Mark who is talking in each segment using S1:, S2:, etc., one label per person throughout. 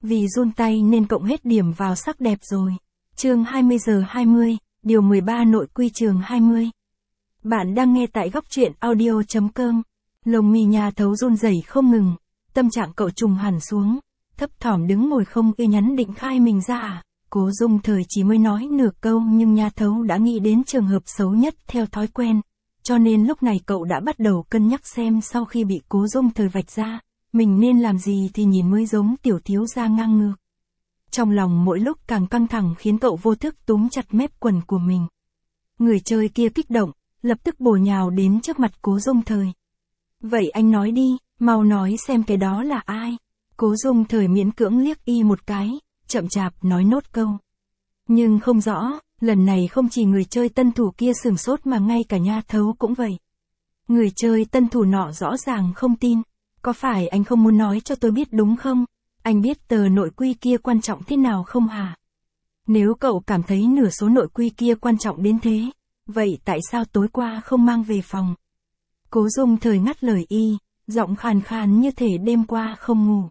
S1: Vì run tay nên cộng hết điểm vào sắc đẹp rồi. Chương 20 giờ 20, điều 13 nội quy chương 20. Bạn đang nghe tại góc truyện audio.com. Lồng mi Nha Thấu run rẩy không ngừng, tâm trạng cậu trùng hẳn xuống, thấp thỏm đứng ngồi không yên nhắn định khai mình ra à. Cố Dung Thời chỉ mới nói nửa câu nhưng Nha Thấu đã nghĩ đến trường hợp xấu nhất theo thói quen, cho nên lúc này cậu đã bắt đầu cân nhắc xem sau khi bị Cố Dung Thời vạch ra, mình nên làm gì thì nhìn mới giống tiểu thiếu gia ngang ngược. Trong lòng mỗi lúc càng căng thẳng khiến cậu vô thức túm chặt mép quần của mình. Người chơi kia kích động, lập tức bổ nhào đến trước mặt Cố Dung Thời. Vậy anh nói đi, mau nói xem cái đó là ai. Cố Dung Thời miễn cưỡng liếc y một cái, chậm chạp nói nốt câu. Nhưng không rõ, lần này không chỉ người chơi tân thủ kia sửng sốt mà ngay cả Nha Thấu cũng vậy. Người chơi tân thủ nọ rõ ràng không tin. Có phải anh không muốn nói cho tôi biết đúng không? Anh biết tờ nội quy kia quan trọng thế nào không hả? Nếu cậu cảm thấy nửa số nội quy kia quan trọng đến thế, vậy tại sao tối qua không mang về phòng? Cố Dung Thời ngắt lời y, giọng khàn khàn như thể đêm qua không ngủ.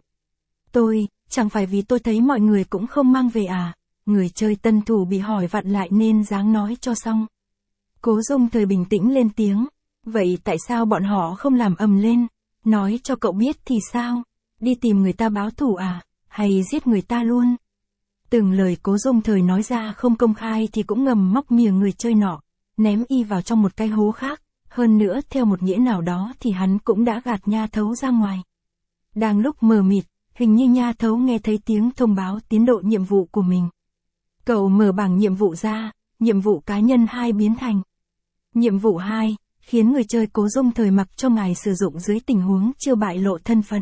S1: Chẳng phải vì tôi thấy mọi người cũng không mang về à? Người chơi tân thủ bị hỏi vặn lại nên dáng nói cho xong. Cố Dung Thời bình tĩnh lên tiếng, vậy tại sao bọn họ không làm ầm lên? Nói cho cậu biết thì sao? Đi tìm người ta báo thù à? Hay giết người ta luôn? Từng lời Cố Dung Thời nói ra không công khai thì cũng ngầm móc miệng người chơi nọ, ném y vào trong một cái hố khác. Hơn nữa theo một nghĩa nào đó thì hắn cũng đã gạt Nha Thấu ra ngoài. Đang lúc mờ mịt, hình như Nha Thấu nghe thấy tiếng thông báo tiến độ nhiệm vụ của mình. Cậu mở bảng nhiệm vụ ra, nhiệm vụ cá nhân 2 biến thành. Nhiệm vụ 2, khiến người chơi Cố Dung Thời mặc cho ngài sử dụng dưới tình huống chưa bại lộ thân phận.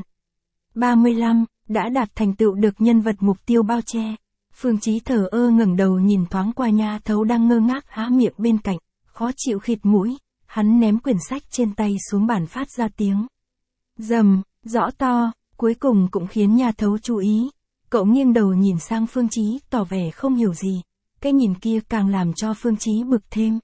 S1: 35, đã đạt thành tựu được nhân vật mục tiêu bao che. Phương Chí thờ ơ ngẩng đầu nhìn thoáng qua Nha Thấu đang ngơ ngác há miệng bên cạnh, khó chịu khịt mũi, hắn ném quyển sách trên tay xuống bàn phát ra tiếng rầm, rõ to, cuối cùng cũng khiến Nha Thấu chú ý. Cậu nghiêng đầu nhìn sang Phương Chí tỏ vẻ không hiểu gì, cái nhìn kia càng làm cho Phương Chí bực thêm.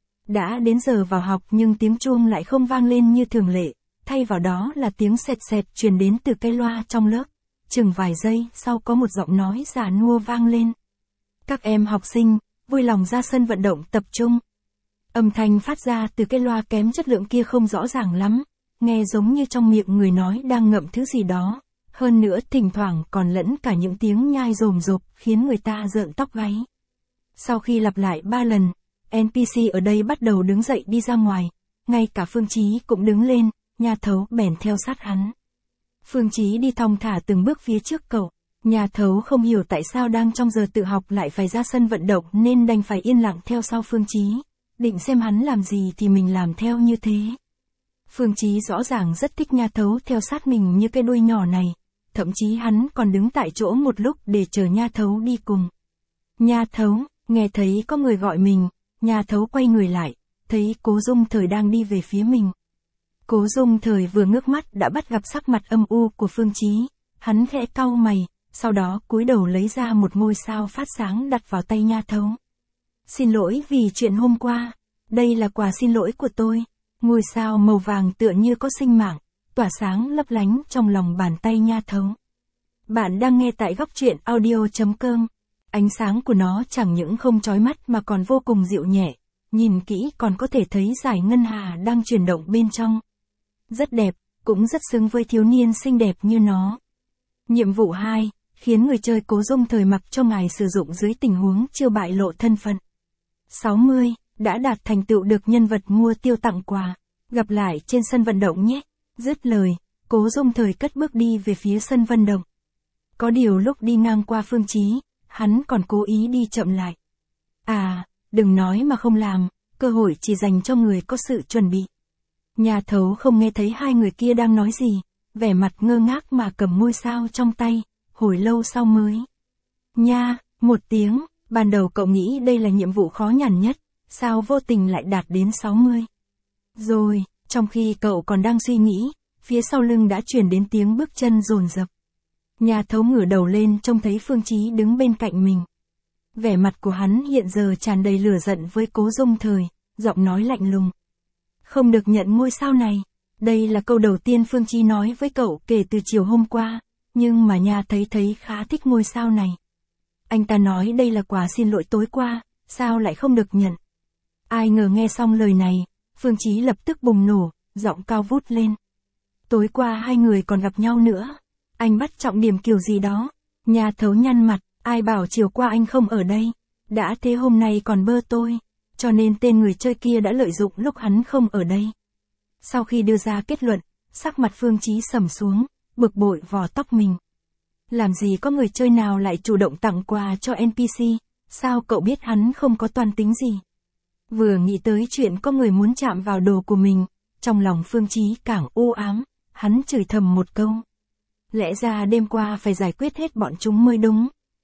S1: Đã đến giờ vào học nhưng tiếng chuông lại không vang lên như thường lệ, thay vào đó là tiếng sẹt sẹt truyền đến từ cái loa trong lớp. Chừng vài giây sau có một giọng nói già nua vang lên. Các em học sinh, vui lòng ra sân vận động tập trung. Âm thanh phát ra từ cái loa kém chất lượng kia không rõ ràng lắm, nghe giống như trong miệng người nói đang ngậm thứ gì đó. Hơn nữa thỉnh thoảng còn lẫn cả những tiếng nhai rồm rộp khiến người ta rợn tóc gáy. Sau khi lặp lại 3 lần, NPC ở đây bắt đầu đứng dậy đi ra ngoài, ngay cả Phương Chí cũng đứng lên, Nha Thấu bèn theo sát hắn. Phương Chí đi thong thả từng bước phía trước cậu, Nha Thấu không hiểu tại sao đang trong giờ tự học lại phải ra sân vận động nên đành phải yên lặng theo sau Phương Chí, định xem hắn làm gì thì mình làm theo như thế. Phương Chí rõ ràng rất thích Nha Thấu theo sát mình như cái đuôi nhỏ này, thậm chí hắn còn đứng tại chỗ một lúc để chờ Nha Thấu đi cùng. Nha Thấu, nghe thấy có người gọi mình, Nha Thấu quay người lại, thấy Cố Dung Thời đang đi về phía mình. Cố Dung Thời vừa ngước mắt đã bắt gặp sắc mặt âm u của Phương Chí, hắn khẽ cau mày, sau đó cúi đầu lấy ra một ngôi sao phát sáng đặt vào tay Nha Thấu. Xin lỗi vì chuyện hôm qua, đây là quà xin lỗi của tôi. Ngôi sao màu vàng tựa như có sinh mạng, tỏa sáng lấp lánh trong lòng bàn tay Nha Thấu. Bạn đang nghe tại góc truyện audio.com. Ánh sáng của nó chẳng những không chói mắt mà còn vô cùng dịu nhẹ, nhìn kỹ còn có thể thấy dải ngân hà đang chuyển động bên trong. Rất đẹp, cũng rất xứng với thiếu niên xinh đẹp như nó. Nhiệm vụ 2, khiến người chơi Cố Dung Thời mặc cho ngài sử dụng dưới tình huống chưa bại lộ thân phận. 60, đã đạt thành tựu được nhân vật mua tiêu tặng quà. Gặp lại trên sân vận động nhé. Dứt lời, Cố Dung Thời cất bước đi về phía sân vận động. Có điều lúc đi ngang qua Phương Chí, hắn còn cố ý đi chậm lại. À, đừng nói mà không làm, cơ hội chỉ dành cho người có sự chuẩn bị. Nha Thấu không nghe thấy hai người kia đang nói gì, vẻ mặt ngơ ngác mà cầm ngôi sao trong tay, hồi lâu sau mới. Nha, một tiếng, ban đầu cậu nghĩ đây là nhiệm vụ khó nhằn nhất, sao vô tình lại đạt đến 60. Rồi, trong khi cậu còn đang suy nghĩ, phía sau lưng đã truyền đến tiếng bước chân dồn dập. Nha Thấu ngửa đầu lên trông thấy Phương Chí đứng bên cạnh mình. Vẻ mặt của hắn hiện giờ tràn đầy lửa giận với Cố Dung Thời, giọng nói lạnh lùng. Không được nhận ngôi sao này. Đây là câu đầu tiên Phương Chí nói với cậu kể từ chiều hôm qua. nhưng mà Nha thấy khá thích ngôi sao này. Anh ta nói đây là quà xin lỗi tối qua, sao lại không được nhận. Ai ngờ nghe xong lời này, Phương Chí lập tức bùng nổ, giọng cao vút lên. Tối qua hai người còn gặp nhau nữa. Anh bắt trọng điểm kiểu gì đó. Nha Thấu nhăn mặt, ai bảo chiều qua anh không ở đây. Đã thế hôm nay còn bơ tôi. Cho nên tên người chơi kia đã lợi dụng lúc hắn không ở đây. Sau khi đưa ra kết luận, sắc mặt Phương Chí sầm xuống, bực bội vò tóc mình. Làm gì có người chơi nào lại chủ động tặng quà cho NPC, sao cậu biết hắn không có toan tính gì? Vừa nghĩ tới chuyện có người muốn chạm vào đồ của mình, trong lòng Phương Chí càng u ám, hắn chửi thầm một câu. Lẽ ra đêm qua phải giải quyết hết bọn chúng mới đúng.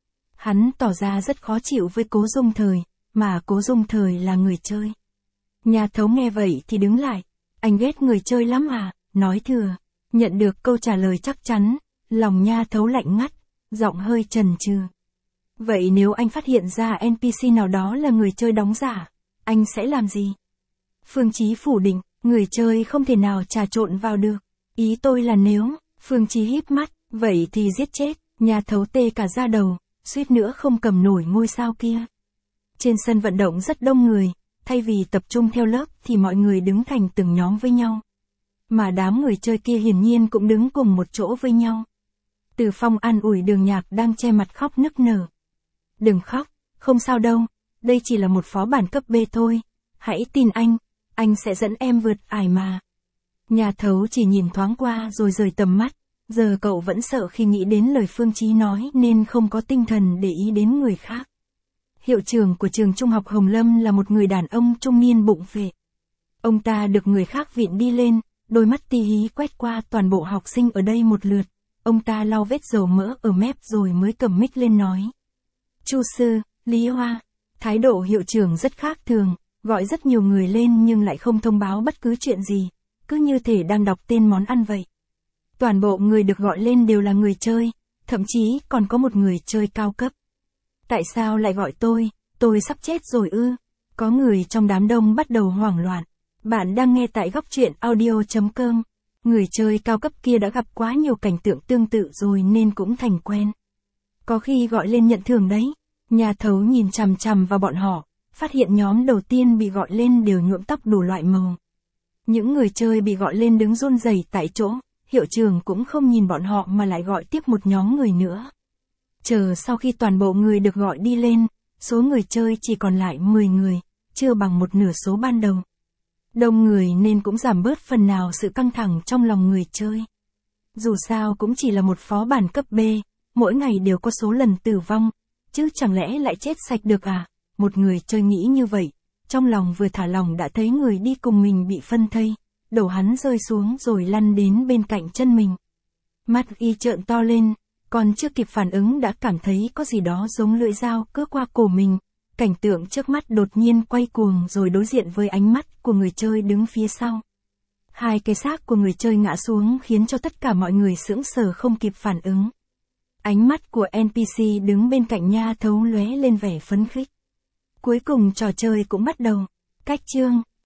S1: Hắn tỏ ra rất khó chịu với Cố Dung Thời, mà Cố Dung Thời là người chơi. Nha Thấu nghe vậy thì đứng lại, anh ghét người chơi lắm à, nói thừa. Nhận được câu trả lời chắc chắn, lòng Nha Thấu lạnh ngắt, giọng hơi chần chừ. Vậy nếu anh phát hiện ra NPC nào đó là người chơi đóng giả, anh sẽ làm gì? Phương Chí phủ định, người chơi không thể nào trà trộn vào được. Ý tôi là nếu, Phương Chí híp mắt, vậy thì giết chết. Nha Thấu tê cả da đầu, suýt nữa không cầm nổi ngôi sao kia. Trên sân vận động rất đông người, thay vì tập trung theo lớp thì mọi người đứng thành từng nhóm với nhau. Mà đám người chơi kia hiển nhiên cũng đứng cùng một chỗ với nhau. Từ Phong an ủi Đường Nhạc đang che mặt khóc nức nở. Đừng khóc, không sao đâu, đây chỉ là một phó bản cấp B thôi, hãy tin anh sẽ dẫn em vượt ải mà. Nha Thấu chỉ nhìn thoáng qua rồi rời tầm mắt, giờ cậu vẫn sợ khi nghĩ đến lời Phương Chí nói nên không có tinh thần để ý đến người khác. Hiệu trưởng của trường trung học Hồng Lâm là một người đàn ông trung niên bụng phệ. Ông ta được người khác viện đi lên, đôi mắt tí hí quét qua toàn bộ học sinh ở đây một lượt. Ông ta lau vết dầu mỡ ở mép rồi mới cầm mic lên nói. Chu sư, Lý Hoa. Thái độ hiệu trưởng rất khác thường, gọi rất nhiều người lên nhưng lại không thông báo bất cứ chuyện gì, cứ như thể đang đọc tên món ăn vậy. Toàn bộ người được gọi lên đều là người chơi, thậm chí còn có một người chơi cao cấp. Tại sao lại gọi tôi sắp chết rồi ư? Có người trong đám đông bắt đầu hoảng loạn. Bạn đang nghe tại góc truyện audio.com. Người chơi cao cấp kia đã gặp quá nhiều cảnh tượng tương tự rồi nên cũng thành quen. Có khi gọi lên nhận thưởng đấy. Nha Thấu nhìn chằm chằm vào bọn họ, phát hiện nhóm đầu tiên bị gọi lên đều nhuộm tóc đủ loại màu. Những người chơi bị gọi lên đứng run rẩy tại chỗ, hiệu trưởng cũng không nhìn bọn họ mà lại gọi tiếp một nhóm người nữa. Chờ sau khi toàn bộ người được gọi đi lên, số người chơi chỉ còn lại 10 người, chưa bằng một nửa số ban đầu. Đông người nên cũng giảm bớt phần nào sự căng thẳng trong lòng người chơi. Dù sao cũng chỉ là một phó bản cấp B, mỗi ngày đều có số lần tử vong, chứ chẳng lẽ lại chết sạch được à? Một người chơi nghĩ như vậy, trong lòng vừa thả lòng đã thấy người đi cùng mình bị phân thây, đầu hắn rơi xuống rồi lăn đến bên cạnh chân mình. Mắt y trợn to lên, còn chưa kịp phản ứng đã cảm thấy có gì đó giống lưỡi dao cứa qua cổ mình. Cảnh tượng trước mắt đột nhiên quay cuồng rồi đối diện với ánh mắt của người chơi đứng phía sau. Hai cái xác của người chơi ngã xuống khiến cho tất cả mọi người sững sờ không kịp phản ứng. Ánh mắt của NPC đứng bên cạnh Nha Thấu lóe lên vẻ phấn khích. Cuối cùng trò chơi cũng bắt đầu. Cách chương